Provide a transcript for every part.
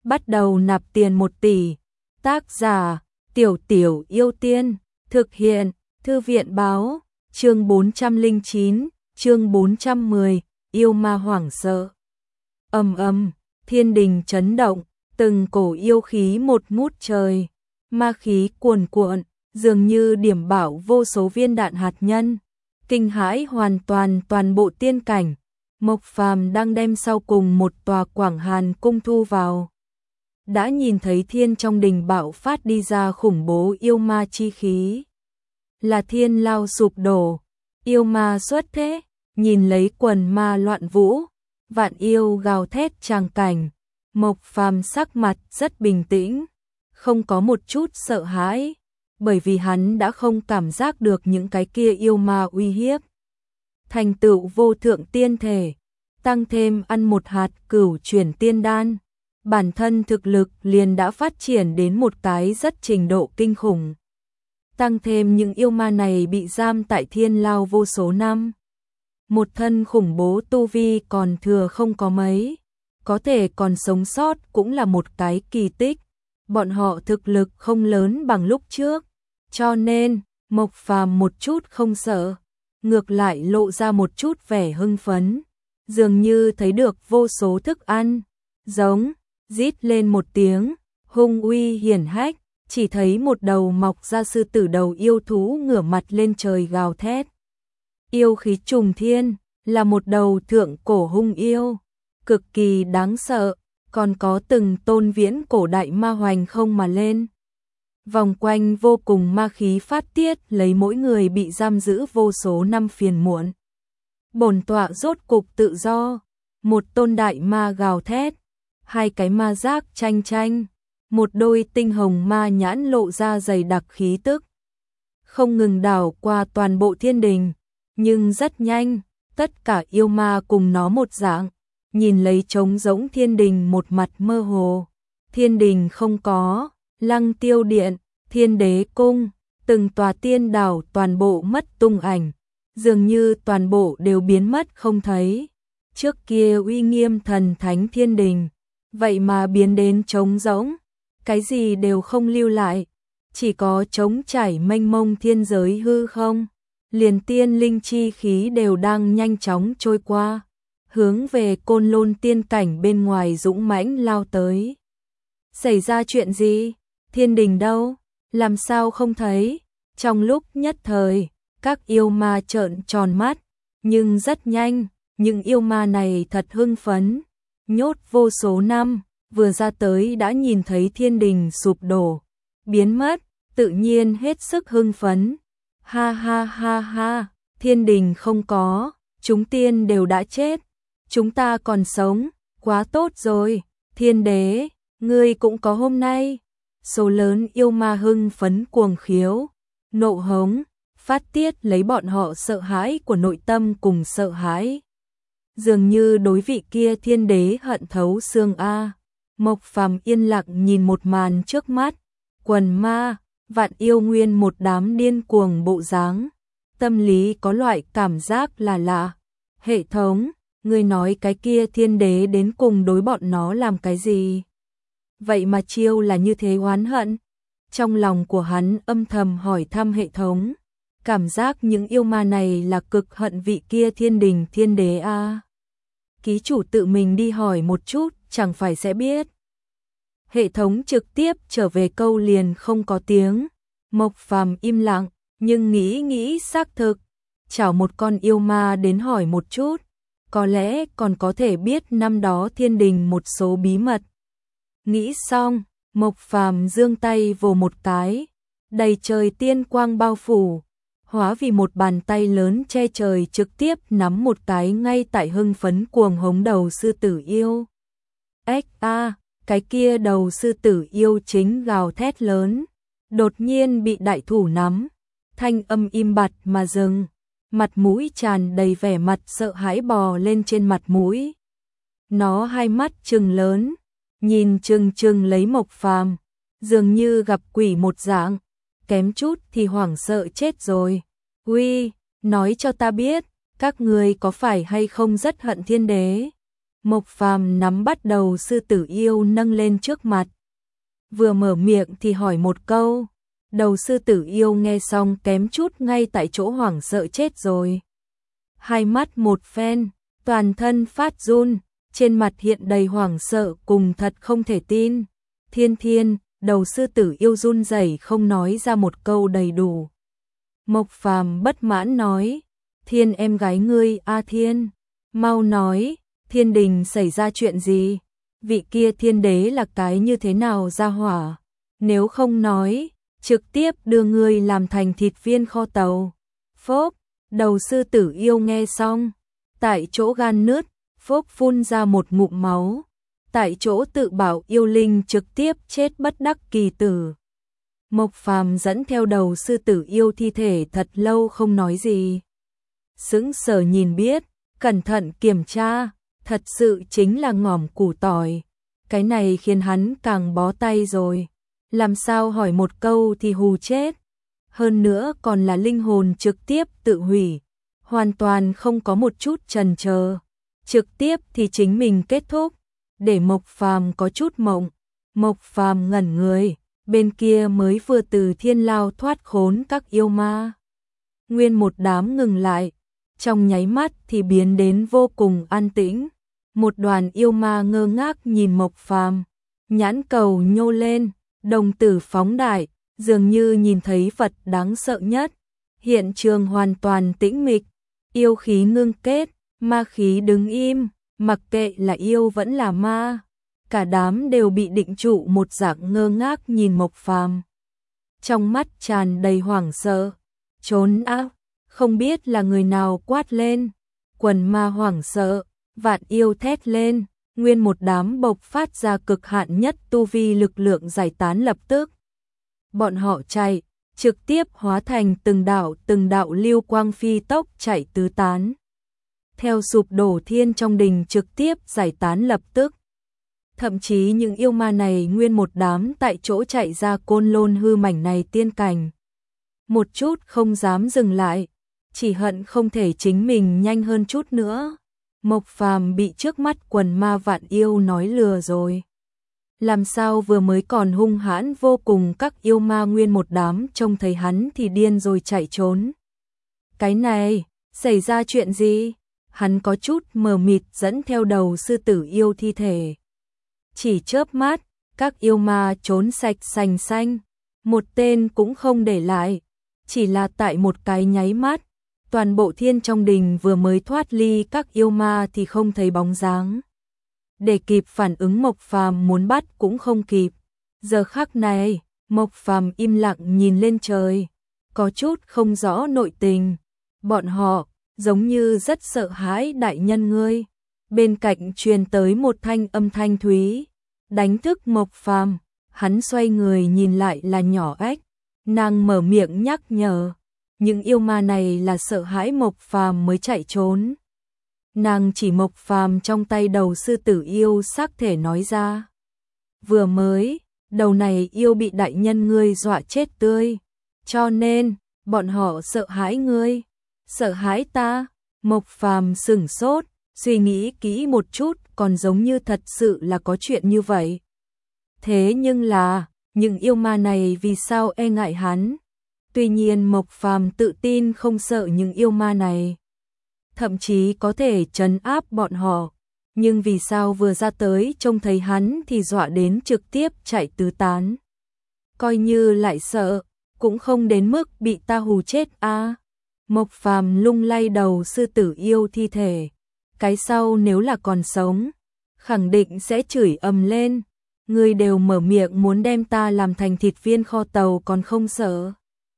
bắt đầu nạp tiền 1 tỷ. Tác giả, Tiểu Tiểu Yêu Tiên, thực hiện, Thư viện báo, chương 409, chương 410, yêu ma hoảng sợ. Ầm ầm, thiên đình chấn động, từng cổ yêu khí một ngút trời, ma khí cuồn cuộn, dường như điểm bạo vô số viên đạn hạt nhân, kinh hãi hoàn toàn bộ tiên cảnh. Mộc Phàm đang đem sau cùng một tòa Quảng Hàn cung thu vào. Đã nhìn thấy thiên trong đình bạo phát đi ra khủng bố yêu ma chi khí. Là thiên lao sụp đổ, yêu ma xuất thế, nhìn lấy quần ma loạn vũ, vạn yêu gào thét tràng cảnh. Mộc Phàm sắc mặt rất bình tĩnh, không có một chút sợ hãi, bởi vì hắn đã không cảm giác được những cái kia yêu ma uy hiếp. Thành tựu vô thượng tiên thể, tăng thêm ăn một hạt cửu chuyển tiên đan, bản thân thực lực liền đã phát triển đến một cái rất trình độ kinh khủng. Tăng thêm những yêu ma này bị giam tại thiên lao vô số năm. Một thân khủng bố tu vi còn thừa không có mấy, có thể còn sống sót cũng là một cái kỳ tích. Bọn họ thực lực không lớn bằng lúc trước, cho nên Mộc Phàm một chút không sợ, ngược lại lộ ra một chút vẻ hưng phấn, dường như thấy được vô số thức ăn, giống, rít lên một tiếng, hung uy hiển hách, chỉ thấy một đầu mọc ra sư tử đầu yêu thú ngửa mặt lên trời gào thét. Yêu khí trùng thiên, là một đầu thượng cổ hung yêu, cực kỳ đáng sợ, còn có từng tôn viễn cổ đại ma hoành không mà lên. Vòng quanh vô cùng ma khí phát tiết lấy mỗi người bị giam giữ vô số năm phiền muộn. Bổn tọa rốt cục tự do, một tôn đại ma gào thét, hai cái ma giác tranh tranh, một đôi tinh hồng ma nhãn lộ ra dày đặc khí tức. Không ngừng đảo qua toàn bộ thiên đình, nhưng rất nhanh, tất cả yêu ma cùng nó một dạng, nhìn lấy trống rỗng thiên đình một mặt mơ hồ. Thiên đình không có, Lăng Tiêu Điện, Thiên Đế Cung, từng tòa tiên đảo toàn bộ mất tung ảnh, dường như toàn bộ đều biến mất không thấy. Trước kia uy nghiêm thần thánh thiên đình, vậy mà biến đến trống rỗng, cái gì đều không lưu lại, chỉ có trống trải mênh mông thiên giới hư không. Liền tiên linh chi khí đều đang nhanh chóng trôi qua, hướng về Côn Lôn tiên cảnh bên ngoài dũng mãnh lao tới. Xảy ra chuyện gì? Thiên đình đâu? Làm sao không thấy? Trong lúc nhất thời, các yêu ma trợn tròn mắt, nhưng rất nhanh, những yêu ma này thật hưng phấn, nhốt vô số năm, vừa ra tới đã nhìn thấy thiên đình sụp đổ, biến mất, tự nhiên hết sức hưng phấn. Ha ha ha ha, thiên đình không có, chúng tiên đều đã chết, chúng ta còn sống, quá tốt rồi, thiên đế, ngươi cũng có hôm nay. Số lớn yêu ma hưng phấn cuồng khiếu, nộ hống, phát tiết lấy bọn họ sợ hãi của nội tâm cùng sợ hãi. Dường như đối vị kia thiên đế hận thấu xương a. Mộc Phàm yên lặng nhìn một màn trước mắt, quần ma, vạn yêu nguyên một đám điên cuồng bộ dáng, tâm lý có loại cảm giác là lạ. Hệ thống, ngươi nói cái kia thiên đế đến cùng đối bọn nó làm cái gì? Vậy mà chiêu là như thế oán hận. Trong lòng của hắn âm thầm hỏi thăm hệ thống, cảm giác những yêu ma này là cực hận vị kia thiên đình thiên đế a. Ký chủ tự mình đi hỏi một chút, chẳng phải sẽ biết. Hệ thống trực tiếp trở về câu liền không có tiếng. Mộc Phàm im lặng, nhưng nghĩ xác thực, chảo một con yêu ma đến hỏi một chút, có lẽ còn có thể biết năm đó thiên đình một số bí mật. Nghĩ xong, Mộc Phàm giương tay vồ một cái, đầy trời tiên quang bao phủ, hóa vì một bàn tay lớn che trời trực tiếp nắm một cái ngay tại hưng phấn cuồng hống đầu sư tử yêu. Ếch a, cái kia đầu sư tử yêu chính gào thét lớn, đột nhiên bị đại thủ nắm, thanh âm im bặt mà dừng, mặt mũi tràn đầy vẻ mặt sợ hãi bò lên trên mặt mũi. Nó hai mắt trừng lớn, nhìn trừng lấy Mộc Phàm, dường như gặp quỷ một dạng, kém chút thì hoảng sợ chết rồi. Uy, nói cho ta biết, các người có phải hay không rất hận thiên đế? Mộc Phàm nắm bắt đầu sư tử yêu nâng lên trước mặt. Vừa mở miệng thì hỏi một câu. Đầu sư tử yêu nghe xong kém chút ngay tại chỗ hoảng sợ chết rồi. Hai mắt một phen, toàn thân phát run, trên mặt hiện đầy hoảng sợ cùng thật không thể tin. Thiên Thiên, đầu sư tử yêu run rẩy không nói ra một câu đầy đủ. Mộc Phàm bất mãn nói, Thiên em gái ngươi a Thiên, mau nói, Thiên Đình xảy ra chuyện gì? Vị kia thiên đế là cái như thế nào ra hỏa? Nếu không nói, trực tiếp đưa ngươi làm thành thịt viên kho tàu. Phốc, đầu sư tử yêu nghe xong, tại chỗ gan nứt, phốc phun ra một ngụm máu. Tại chỗ tự bảo yêu linh trực tiếp chết bất đắc kỳ tử. Mộc Phàm dẫn theo đầu sư tử yêu thi thể thật lâu không nói gì. Sững sờ nhìn biết, cẩn thận kiểm tra, thật sự chính là ngòm củ tỏi. Cái này khiến hắn càng bó tay rồi. Làm sao hỏi một câu thì hù chết. Hơn nữa còn là linh hồn trực tiếp tự hủy. Hoàn toàn không có một chút chần chờ. Trực tiếp thì chính mình kết thúc. Để Mộc Phàm có chút mộng. Mộc Phàm ngẩn người. Bên kia mới vừa từ thiên lao thoát khốn các yêu ma. Nguyên một đám ngừng lại. Trong nháy mắt thì biến đến vô cùng an tĩnh. Một đoàn yêu ma ngơ ngác nhìn Mộc Phàm, nhãn cầu nhô lên, đồng tử phóng đại, dường như nhìn thấy vật đáng sợ nhất. Hiện trường hoàn toàn tĩnh mịch, yêu khí ngưng kết, ma khí đứng im, mặc kệ là yêu vẫn là ma. Cả đám đều bị định trụ một dạng ngơ ngác nhìn Mộc Phàm. Trong mắt tràn đầy hoảng sợ, trốn á, không biết là người nào quát lên. Quần ma hoảng sợ, vạn yêu thét lên, nguyên một đám bộc phát ra cực hạn nhất tu vi lực lượng giải tán lập tức. Bọn họ chạy, trực tiếp hóa thành từng đạo lưu quang phi tốc chạy tứ tán. Theo sụp đổ thiên trong đình trực tiếp giải tán lập tức. Thậm chí những yêu ma này nguyên một đám tại chỗ chạy ra Côn Lôn hư mảnh này tiên cảnh. Một chút không dám dừng lại, chỉ hận không thể chính mình nhanh hơn chút nữa. Mộc Phàm bị trước mắt quần ma vạn yêu nói lừa rồi. Làm sao vừa mới còn hung hãn vô cùng các yêu ma nguyên một đám trông thấy hắn thì điên rồi chạy trốn. Cái này, xảy ra chuyện gì? Hắn có chút mờ mịt dẫn theo đầu sư tử yêu thi thể. Chỉ chớp mắt, các yêu ma trốn sạch sành xanh, một tên cũng không để lại. Chỉ là tại một cái nháy mắt, toàn bộ thiên trong đình vừa mới thoát ly các yêu ma thì không thấy bóng dáng. Để kịp phản ứng Mộc Phàm muốn bắt cũng không kịp. Giờ khắc này, Mộc Phàm im lặng nhìn lên trời, có chút không rõ nội tình. Bọn họ giống như rất sợ hãi đại nhân ngươi. Bên cạnh truyền tới một thanh âm thanh thúy, đánh thức Mộc Phàm. Hắn xoay người nhìn lại là nhỏ ếch, nàng mở miệng nhắc nhở. Những yêu ma này là sợ hãi Mộc Phàm mới chạy trốn. Nàng chỉ Mộc Phàm trong tay đầu sư tử yêu xác thể nói ra. Vừa mới, đầu này yêu bị đại nhân ngươi dọa chết tươi. Cho nên, bọn họ sợ hãi ngươi. Sợ hãi ta? Mộc Phàm sửng sốt, suy nghĩ kỹ một chút còn giống như thật sự là có chuyện như vậy. Thế nhưng là, những yêu ma này vì sao e ngại hắn? Tuy nhiên Mộc Phàm tự tin không sợ những yêu ma này. Thậm chí có thể trấn áp bọn họ. Nhưng vì sao vừa ra tới trông thấy hắn thì dọa đến trực tiếp chạy tứ tán. Coi như lại sợ, cũng không đến mức bị ta hù chết a. Mộc Phàm lung lay đầu sư tử yêu thi thể. Cái sau nếu là còn sống, khẳng định sẽ chửi ầm lên. Ngươi đều mở miệng muốn đem ta làm thành thịt viên kho tàu còn không sợ.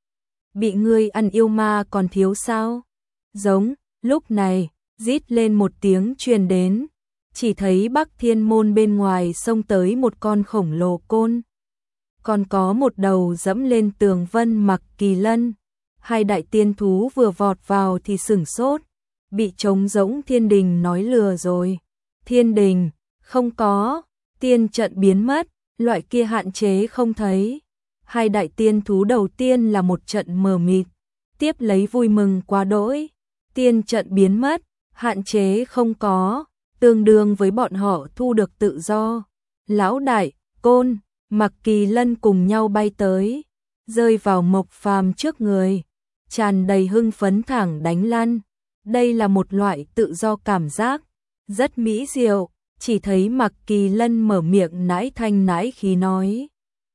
Bị ngươi ăn yêu ma còn thiếu sao? Giống, lúc này, rít lên một tiếng truyền đến. Chỉ thấy Bắc Thiên Môn bên ngoài xông tới một con khổng lồ côn. Còn có một đầu dẫm lên tường vân mặc kỳ lân. Hai đại tiên thú vừa vọt vào thì sửng sốt. Bị trống rỗng thiên đình nói lừa rồi. Thiên đình, không có, tiên trận biến mất, loại kia hạn chế không thấy. Hai đại tiên thú đầu tiên là một trận mờ mịt, tiếp lấy vui mừng quá đỗi. Tiên trận biến mất, hạn chế không có, tương đương với bọn họ thu được tự do. Lão đại, Côn, Mặc Kỳ Lân cùng nhau bay tới, rơi vào Mộc Phàm trước người, tràn đầy hưng phấn thẳng đánh lăn. Đây là một loại tự do cảm giác, rất mỹ diệu, chỉ thấy Mặc Kỳ Lân mở miệng nãi thanh nãi khí nói.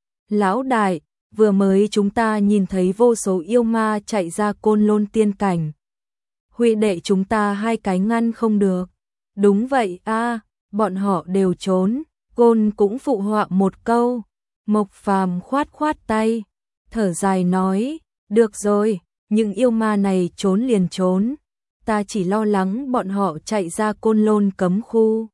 Lão đại, vừa mới chúng ta nhìn thấy vô số yêu ma chạy ra Côn Lôn tiên cảnh. Huy đệ chúng ta hai cái ngăn không được. Đúng vậy a, bọn họ đều trốn. Côn cũng phụ họa một câu. Mộc Phàm khoát khoát tay, thở dài nói, được rồi, những yêu ma này trốn liền trốn. Ta chỉ lo lắng bọn họ chạy ra Côn Lôn cấm khu,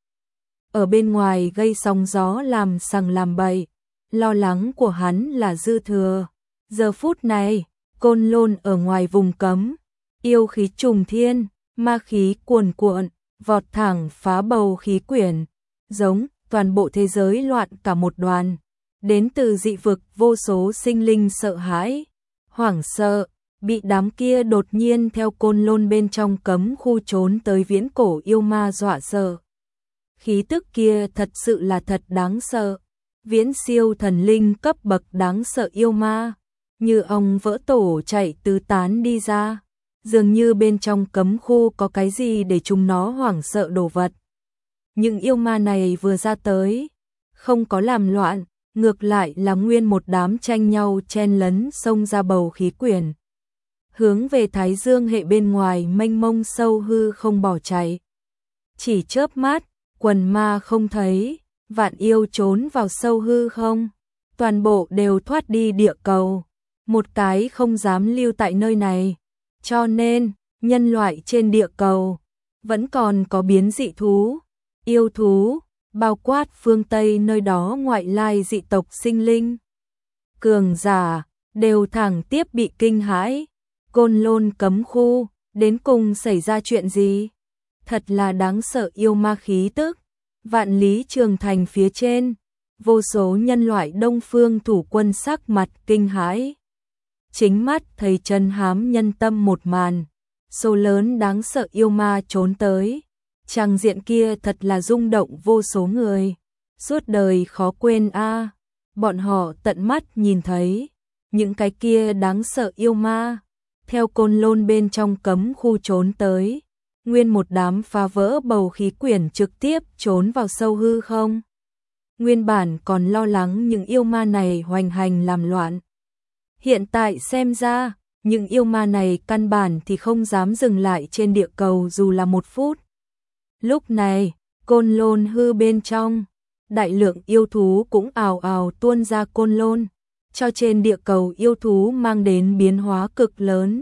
ở bên ngoài gây sóng gió làm sằng làm bậy. Lo lắng của hắn là dư thừa. Giờ phút này, Côn Lôn ở ngoài vùng cấm, yêu khí trùng thiên, ma khí cuồn cuộn, vọt thẳng phá bầu khí quyển, giống toàn bộ thế giới loạn cả một đoàn. Đến từ dị vực vô số sinh linh sợ hãi, hoảng sợ, bị đám kia đột nhiên theo Côn Lôn bên trong cấm khu trốn tới viễn cổ yêu ma dọa sợ. Khí tức kia thật sự là thật đáng sợ. Viễn siêu thần linh cấp bậc đáng sợ yêu ma, như ong vỡ tổ chạy tứ tán đi ra, dường như bên trong cấm khu có cái gì để chúng nó hoảng sợ đồ vật. Những yêu ma này vừa ra tới, không có làm loạn, ngược lại là nguyên một đám tranh nhau chen lấn xông ra bầu khí quyển, hướng về Thái Dương hệ bên ngoài mênh mông sâu hư không bỏ chạy. Chỉ chớp mắt, quần ma không thấy, vạn yêu trốn vào sâu hư không, toàn bộ đều thoát đi địa cầu, một cái không dám lưu tại nơi này. Cho nên, nhân loại trên địa cầu vẫn còn có biến dị thú, yêu thú, bao quát phương Tây nơi đó ngoại lai dị tộc sinh linh. Cường giả đều thẳng tiếp bị kinh hãi. Côn Lôn cấm khu, đến cùng xảy ra chuyện gì? Thật là đáng sợ yêu ma khí tức. Vạn Lý Trường Thành phía trên, vô số nhân loại Đông Phương thủ quân sắc mặt kinh hãi. Chính mắt thấy chân hám nhân tâm một màn, số lớn đáng sợ yêu ma trốn tới. Tràng diện kia thật là rung động vô số người, suốt đời khó quên a. Bọn họ tận mắt nhìn thấy những cái kia đáng sợ yêu ma theo Côn Lôn bên trong cấm khu trốn tới, nguyên một đám phá vỡ bầu khí quyển trực tiếp trốn vào sâu hư không. Nguyên bản còn lo lắng những yêu ma này hoành hành làm loạn, hiện tại xem ra, những yêu ma này căn bản thì không dám dừng lại trên địa cầu dù là một phút. Lúc này, Côn Lôn hư bên trong, đại lượng yêu thú cũng ào ào tuôn ra Côn Lôn, cho trên địa cầu yêu thú mang đến biến hóa cực lớn.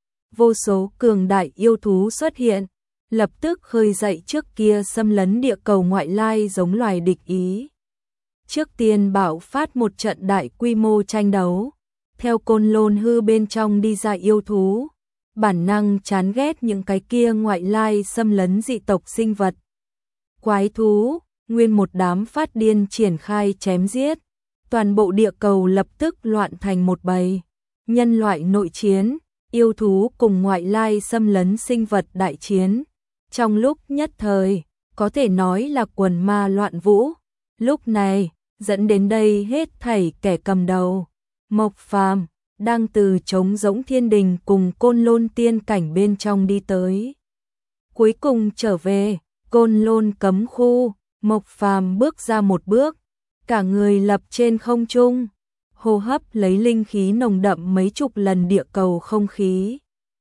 Vô số cường đại yêu thú xuất hiện, lập tức khơi dậy trước kia xâm lấn địa cầu ngoại lai giống loài địch ý. Trước tiên bạo phát một trận đại quy mô tranh đấu, theo Côn Lôn hư bên trong đi ra yêu thú, bản năng chán ghét những cái kia ngoại lai xâm lấn dị tộc sinh vật. Quái thú, nguyên một đám phát điên triển khai chém giết, toàn bộ địa cầu lập tức loạn thành một bầy. Nhân loại nội chiến, yêu thú cùng ngoại lai xâm lấn sinh vật đại chiến. Trong lúc nhất thời, có thể nói là quần ma loạn vũ. Lúc này, dẫn đến đây hết thảy kẻ cầm đầu, Mộc Phàm, đang từ trống rỗng thiên đình cùng Côn Lôn tiên cảnh bên trong đi tới. Cuối cùng trở về, Côn Lôn cấm khu, Mộc Phàm bước ra một bước, cả người lập trên không trung, hô hấp lấy linh khí nồng đậm mấy chục lần địa cầu không khí.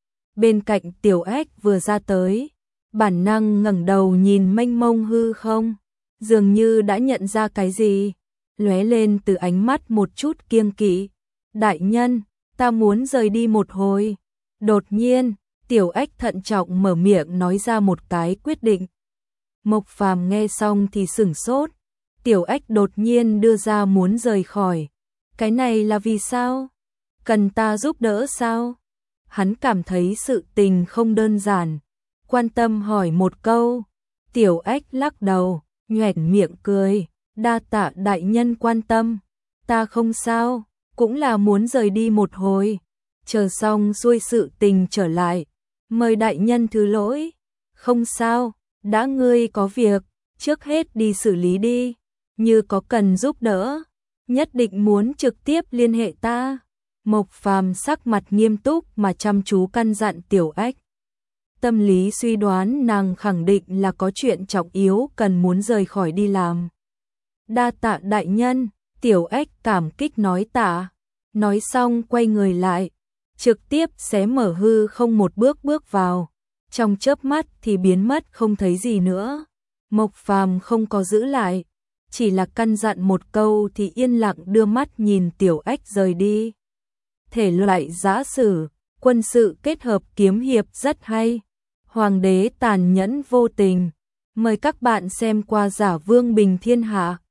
Bên cạnh Tiểu Ếch vừa ra tới, bản năng ngẩng đầu nhìn mênh mông hư không, dường như đã nhận ra cái gì, lóe lên từ ánh mắt một chút kiêng kỵ. Đại nhân, ta muốn rời đi một hồi. Đột nhiên, Tiểu Ếch thận trọng mở miệng nói ra một cái quyết định. Mộc Phàm nghe xong thì sửng sốt. Tiểu Ếch đột nhiên đưa ra muốn rời khỏi. Cái này là vì sao? Cần ta giúp đỡ sao? Hắn cảm thấy sự tình không đơn giản, quan tâm hỏi một câu. Tiểu Ếch lắc đầu, nhoẻn miệng cười, đa tạ đại nhân quan tâm, ta không sao, cũng là muốn rời đi một hồi, chờ xong xuôi sự tình trở lại, mời đại nhân thứ lỗi. Không sao, đã ngươi có việc, trước hết đi xử lý đi, như có cần giúp đỡ, nhất định muốn trực tiếp liên hệ ta. Mộc Phàm sắc mặt nghiêm túc mà chăm chú căn dặn Tiểu Ách. Tâm lý suy đoán nàng khẳng định là có chuyện trọng yếu cần muốn rời khỏi đi làm. Đa tạ đại nhân, Tiểu Ách cảm kích nói tạ. Nói xong quay người lại, trực tiếp xé mở hư không một bước vào. Trong chớp mắt thì biến mất không thấy gì nữa. Mộc Phàm không có giữ lại, chỉ là căn dặn một câu thì yên lặng đưa mắt nhìn Tiểu Ách rời đi. Thể loại giã sử, quân sự kết hợp kiếm hiệp rất hay. Hoàng đế tàn nhẫn vô tình. Mời các bạn xem qua Giả Vương Bình Thiên Hạ.